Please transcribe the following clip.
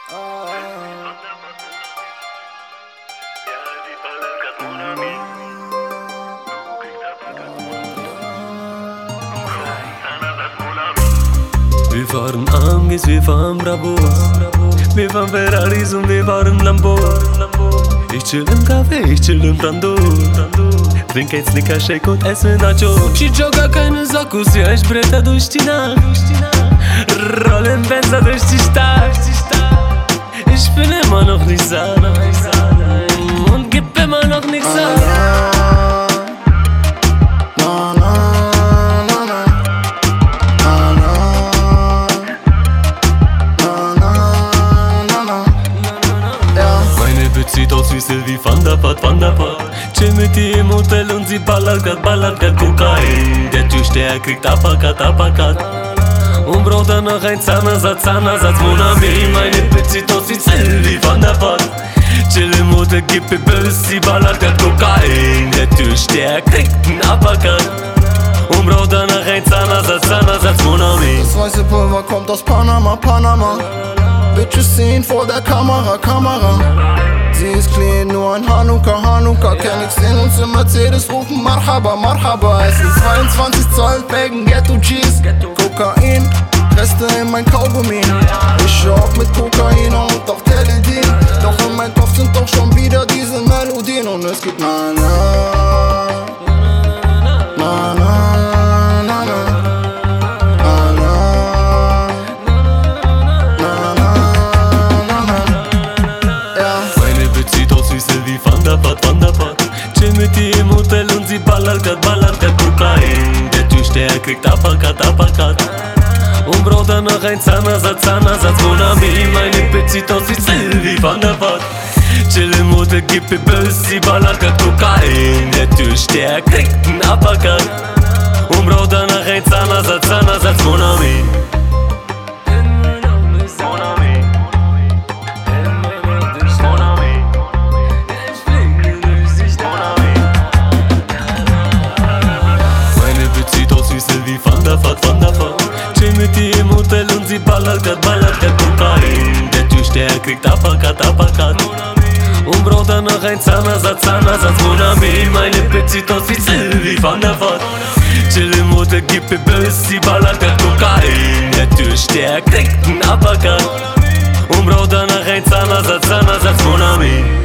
Wir fahren AMGs, wir fahren Brabos, wir fahren Ferraris und wir fahren Lambos. Ich chill im Café, ich chill im Brando, trink ein Snicker-Shake und esse Nachos. Ich jogge keine Sackos, ja ich bretter durch die Nacht, roll im Benzer durch die Stadt. Ich bin immer noch nicht Sana und gib immer noch nichts an. Sieht aus wie Sylvie Van der Vaart. Chill mit ihr im Hotel und sie ballert grad Kokain. Der Türsteher kriegt Uppercut und braucht dann noch ein Zahnersatz, Mon ami. Meine Bitch sieht aus wie Sylvie Van der Vaart. Chill im Hotel, gib mir Böse, sie ballert grad Kokain. Der Türsteher kriegt einen Uppercut und braucht dann noch ein Zahnersatz, Mon ami. Das weiße Pulver kommt aus Panama. Bitches sehen vor der Kamera. Sie ist clean, nur ein Hanukkah. Kenn ich sehen uns im Mercedes, rufen Marhaba. Es sind 22 Zoll, Bacon, Ghetto Cheese, Kokain, Reste in mein Kaugummi. Ich shop mit Kokain und auch Teledin. Doch in mein Kopf sind doch schon wieder diese Melodien. Und es gibt Chill mit ihr im Hotel und sie ballert grad Kokain. Der Türsteher kriegt Uppercut und braucht dann noch ein Zahnersatz, Mon ami. Meine Bitch sieht aus wie Sylvie Van der Vaart. Chill im Hotel, gib mir Böse, sie ballert grad Kokain. Der Türsteher kriegt einen Uppercut und braucht dann noch ein Zahnersatz, Mon ami. Chill mit ihr im Hotel und sie ballert grad Kokain. Der Türsteher kriegt Uppercut und braucht dann noch ein Zahnersatz, Mon ami. Meine Bitch sieht aus wie Sylvie Van der Vaart. Chill im Hotel, gib mir Böse, sie ballert grad Kokain. Der Türsteher kriegt einen Uppercut und braucht dann noch ein Zahnersatz, Mon ami.